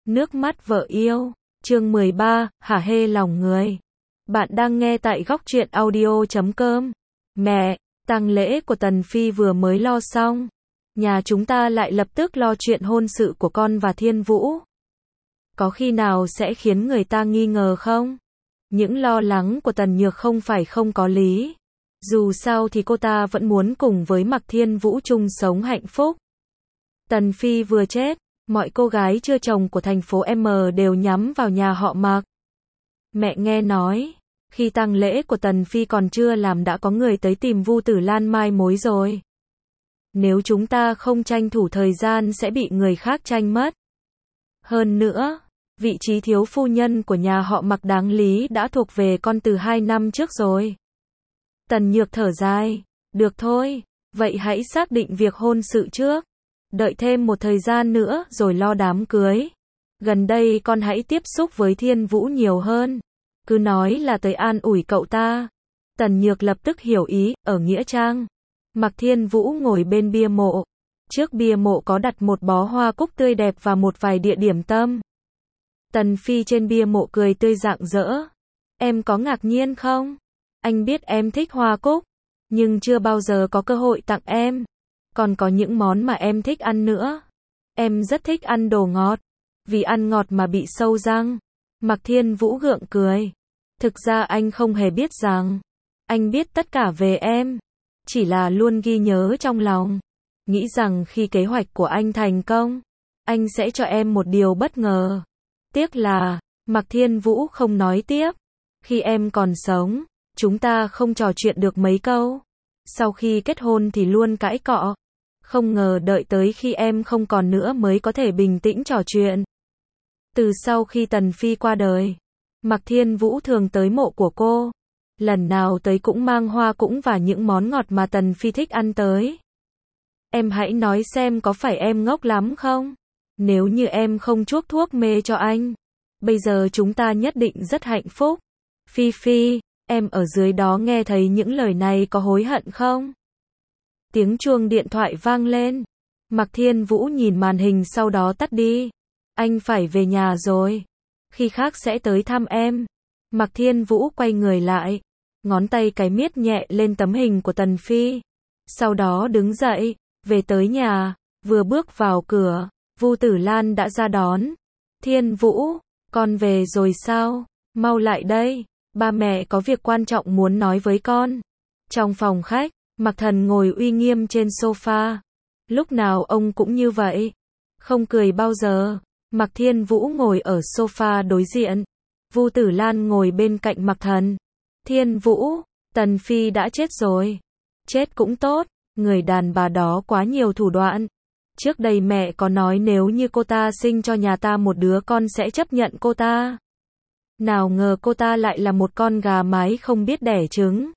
Nước mắt vợ yêu, chương 13, hả hê lòng người. Bạn đang nghe tại góc truyện audio.com. Mẹ, tang lễ của Tần Phi vừa mới lo xong. Nhà chúng ta lại lập tức lo chuyện hôn sự của con và Thiên Vũ. Có khi nào sẽ khiến người ta nghi ngờ không? Những lo lắng của Tần Nhược không phải không có lý. Dù sao thì cô ta vẫn muốn cùng với Mạc Thiên Vũ chung sống hạnh phúc. Tần Phi vừa chết, mọi cô gái chưa chồng của thành phố M đều nhắm vào nhà họ Mạc. Mẹ nghe nói, khi tang lễ của Tần Phi còn chưa làm đã có người tới tìm Vu Tử Lan mai mối rồi. Nếu chúng ta không tranh thủ thời gian sẽ bị người khác tranh mất. Hơn nữa, vị trí thiếu phu nhân của nhà họ Mạc đáng lý đã thuộc về con từ 2 năm trước rồi. Tần Nhược thở dài, được thôi, vậy hãy xác định việc hôn sự trước. Đợi thêm một thời gian nữa rồi lo đám cưới. Gần đây con hãy tiếp xúc với Thiên Vũ nhiều hơn. Cứ nói là tới an ủi cậu ta. Tần Nhược lập tức hiểu ý, ở Nghĩa Trang. Mạc Thiên Vũ ngồi bên bia mộ. Trước bia mộ có đặt một bó hoa cúc tươi đẹp và một vài địa điểm tâm. Tần Phi trên bia mộ cười tươi rạng rỡ. Em có ngạc nhiên không? Anh biết em thích hoa cúc, nhưng chưa bao giờ có cơ hội tặng em. Còn có những món mà em thích ăn nữa. Em rất thích ăn đồ ngọt. Vì ăn ngọt mà bị sâu răng. Mạc Thiên Vũ gượng cười. Thực ra anh không hề biết rằng. Anh biết tất cả về em. Chỉ là luôn ghi nhớ trong lòng. Nghĩ rằng khi kế hoạch của anh thành công, anh sẽ cho em một điều bất ngờ. Tiếc là, Mạc Thiên Vũ không nói tiếp. Khi em còn sống, chúng ta không trò chuyện được mấy câu. Sau khi kết hôn thì luôn cãi cọ. Không ngờ đợi tới khi em không còn nữa mới có thể bình tĩnh trò chuyện. Từ sau khi Tần Phi qua đời, Mạc Thiên Vũ thường tới mộ của cô. Lần nào tới cũng mang hoa cũng và những món ngọt mà Tần Phi thích ăn tới. Em hãy nói xem có phải em ngốc lắm không? Nếu như em không chuốc thuốc mê cho anh, bây giờ chúng ta nhất định rất hạnh phúc. Phi Phi, em ở dưới đó nghe thấy những lời này có hối hận không? Tiếng chuông điện thoại vang lên. Mạc Thiên Vũ nhìn màn hình sau đó tắt đi. Anh phải về nhà rồi. Khi khác sẽ tới thăm em. Mạc Thiên Vũ quay người lại. Ngón tay cái miết nhẹ lên tấm hình của Tần Phi. Sau đó đứng dậy, về tới nhà. Vừa bước vào cửa, Vu Tử Lan đã ra đón. Thiên Vũ, con về rồi sao? Mau lại đây. Ba mẹ có việc quan trọng muốn nói với con. Trong phòng khách, Mạc Thần ngồi uy nghiêm trên sofa. Lúc nào ông cũng như vậy. Không cười bao giờ. Mạc Thiên Vũ ngồi ở sofa đối diện. Vu Tử Lan ngồi bên cạnh Mạc Thần. Thiên Vũ, Tần Phi đã chết rồi. Chết cũng tốt, người đàn bà đó quá nhiều thủ đoạn. Trước đây mẹ có nói nếu như cô ta sinh cho nhà ta một đứa con sẽ chấp nhận cô ta. Nào ngờ cô ta lại là một con gà mái không biết đẻ trứng.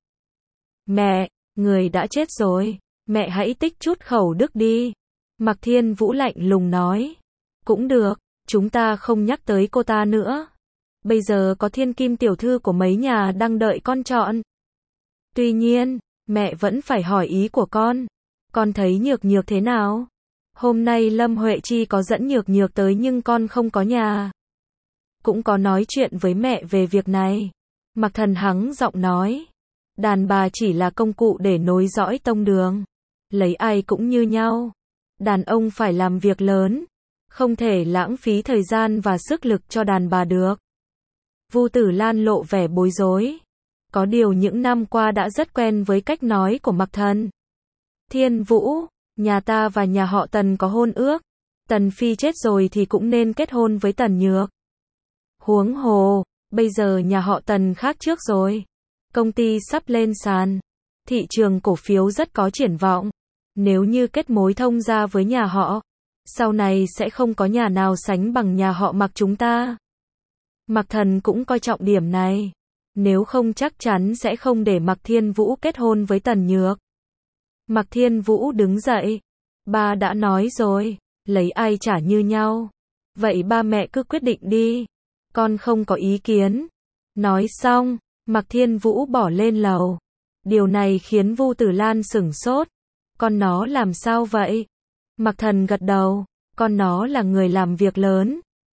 Mẹ, người đã chết rồi, mẹ hãy tích chút khẩu đức đi. Mạc Thiên Vũ lạnh lùng nói. Cũng được, chúng ta không nhắc tới cô ta nữa. Bây giờ có thiên kim tiểu thư của mấy nhà đang đợi con chọn. Tuy nhiên, mẹ vẫn phải hỏi ý của con. Con thấy Nhược Nhược thế nào? Hôm nay Lâm Huệ Chi có dẫn Nhược Nhược tới nhưng con không có nhà. Cũng có nói chuyện với mẹ về việc này. Mạc Thần hắng giọng nói. Đàn bà chỉ là công cụ để nối dõi tông đường. Lấy ai cũng như nhau. Đàn ông phải làm việc lớn. Không thể lãng phí thời gian và sức lực cho đàn bà được. Vu Tử Lan lộ vẻ bối rối. Có điều những năm qua đã rất quen với cách nói của Mạc Thần. Thiên Vũ, nhà ta và nhà họ Tần có hôn ước. Tần Phi chết rồi thì cũng nên kết hôn với Tần Nhược. Huống hồ, bây giờ nhà họ Tần khác trước rồi. Công ty sắp lên sàn. Thị trường cổ phiếu rất có triển vọng. Nếu như kết mối thông gia với nhà họ, sau này sẽ không có nhà nào sánh bằng nhà họ Mạc chúng ta. Mạc Thần cũng coi trọng điểm này. Nếu không chắc chắn sẽ không để Mạc Thiên Vũ kết hôn với Tần Nhược. Mạc Thiên Vũ đứng dậy. Ba đã nói rồi, lấy ai trả như nhau. Vậy ba mẹ cứ quyết định đi. Con không có ý kiến. Nói xong, Mạc Thiên Vũ bỏ lên lầu. Điều này khiến Vu Tử Lan sửng sốt. Con nó làm sao vậy? Mạc Thần gật đầu. Con nó là người làm việc lớn.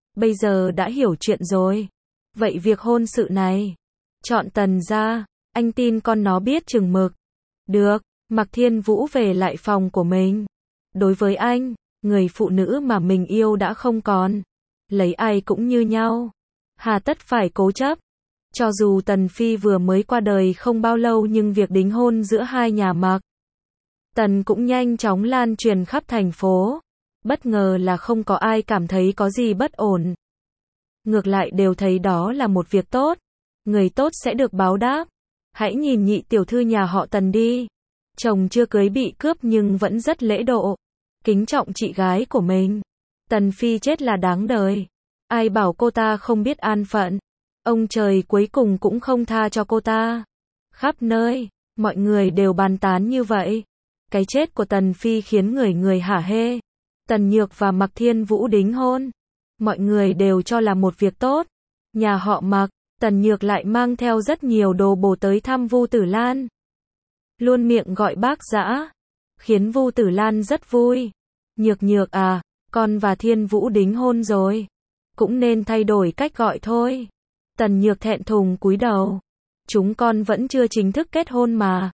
bây giờ đã hiểu chuyện rồi. Vậy việc hôn sự này, chọn Tần gia, anh tin con nó biết chừng mực. Được, Mạc Thiên Vũ về lại phòng của mình. Đối với anh, người phụ nữ mà mình yêu đã không còn. Lấy ai cũng như nhau. Hà tất phải cố chấp. Cho dù Tần Phi vừa mới qua đời không bao lâu nhưng việc đính hôn giữa hai nhà Mạc Tần cũng nhanh chóng lan truyền khắp thành phố. Bất ngờ là không có ai cảm thấy có gì bất ổn. Ngược lại đều thấy đó là một việc tốt. Người tốt sẽ được báo đáp. Hãy nhìn nhị tiểu thư nhà họ Tần đi. Chồng chưa cưới bị cướp nhưng vẫn rất lễ độ. Kính trọng chị gái của mình. Tần Phi chết là đáng đời. Ai bảo cô ta không biết an phận. Ông trời cuối cùng cũng không tha cho cô ta. Khắp nơi, mọi người đều bàn tán như vậy. Cái chết của Tần Phi khiến người người hả hê. Tần Nhược và Mạc Thiên Vũ đính hôn. Mọi người đều cho là một việc tốt. Nhà họ Mạc, Tần Nhược lại mang theo rất nhiều đồ bổ tới thăm Vu Tử Lan. Luôn miệng gọi bác dã. Khiến Vu Tử Lan rất vui. Nhược Nhược à, con và Thiên Vũ đính hôn rồi. Cũng nên thay đổi cách gọi thôi. Tần Nhược thẹn thùng cúi đầu. Chúng con vẫn chưa chính thức kết hôn mà.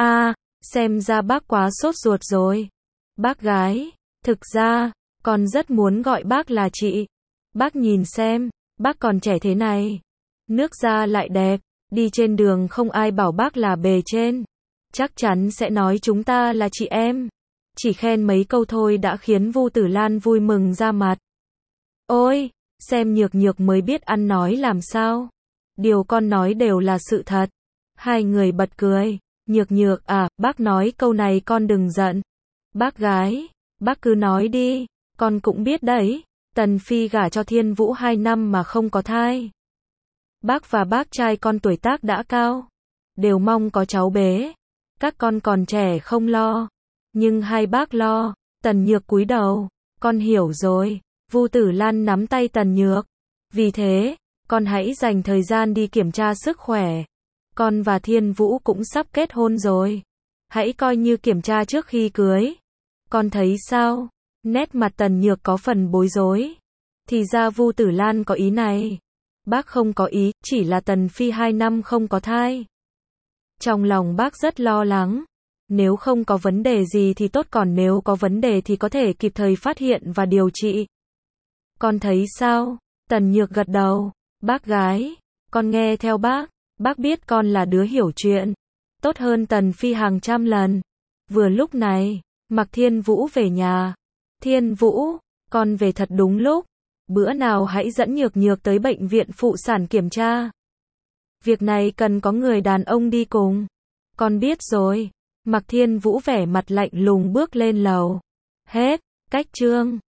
Xem ra bác quá sốt ruột rồi. Bác gái, thực ra, con rất muốn gọi bác là chị. Bác nhìn xem, bác còn trẻ thế này. Nước da lại đẹp, đi trên đường không ai bảo bác là bề trên. Chắc chắn sẽ nói chúng ta là chị em. Chỉ khen mấy câu thôi đã khiến Vu Tử Lan vui mừng ra mặt. Ôi, xem Nhược Nhược mới biết ăn nói làm sao. Điều con nói đều là sự thật. Hai người bật cười. Nhược Nhược à, bác nói câu này con đừng giận. Bác gái, bác cứ nói đi, con cũng biết đấy. Tần Phi gả cho Thiên Vũ 2 năm mà không có thai. Bác và bác trai con tuổi tác đã cao. Đều mong có cháu bé. Các con còn trẻ không lo. Nhưng hai bác lo. Tần Nhược cúi đầu. Con hiểu rồi. Vu Tử Lan nắm tay Tần Nhược. Vì thế, con hãy dành thời gian đi kiểm tra sức khỏe. Con và Thiên Vũ cũng sắp kết hôn rồi. Hãy coi như kiểm tra trước khi cưới. Con thấy sao? Nét mặt Tần Nhược có phần bối rối. Thì ra Vu Tử Lan có ý này. Bác không có ý, chỉ là Tần Phi 2 năm không có thai. Trong lòng bác rất lo lắng. Nếu không có vấn đề gì thì tốt, còn nếu có vấn đề thì có thể kịp thời phát hiện và điều trị. Con thấy sao? Tần Nhược gật đầu. Bác gái, con nghe theo bác. Bác biết con là đứa hiểu chuyện. Tốt hơn Tần Phi hàng trăm lần. Vừa lúc này, Mạc Thiên Vũ về nhà. Thiên Vũ, con về thật đúng lúc. Bữa nào hãy dẫn Nhược Nhược tới bệnh viện phụ sản kiểm tra. Việc này cần có người đàn ông đi cùng. Con biết rồi. Mạc Thiên Vũ vẻ mặt lạnh lùng bước lên lầu. Hết, cách chương.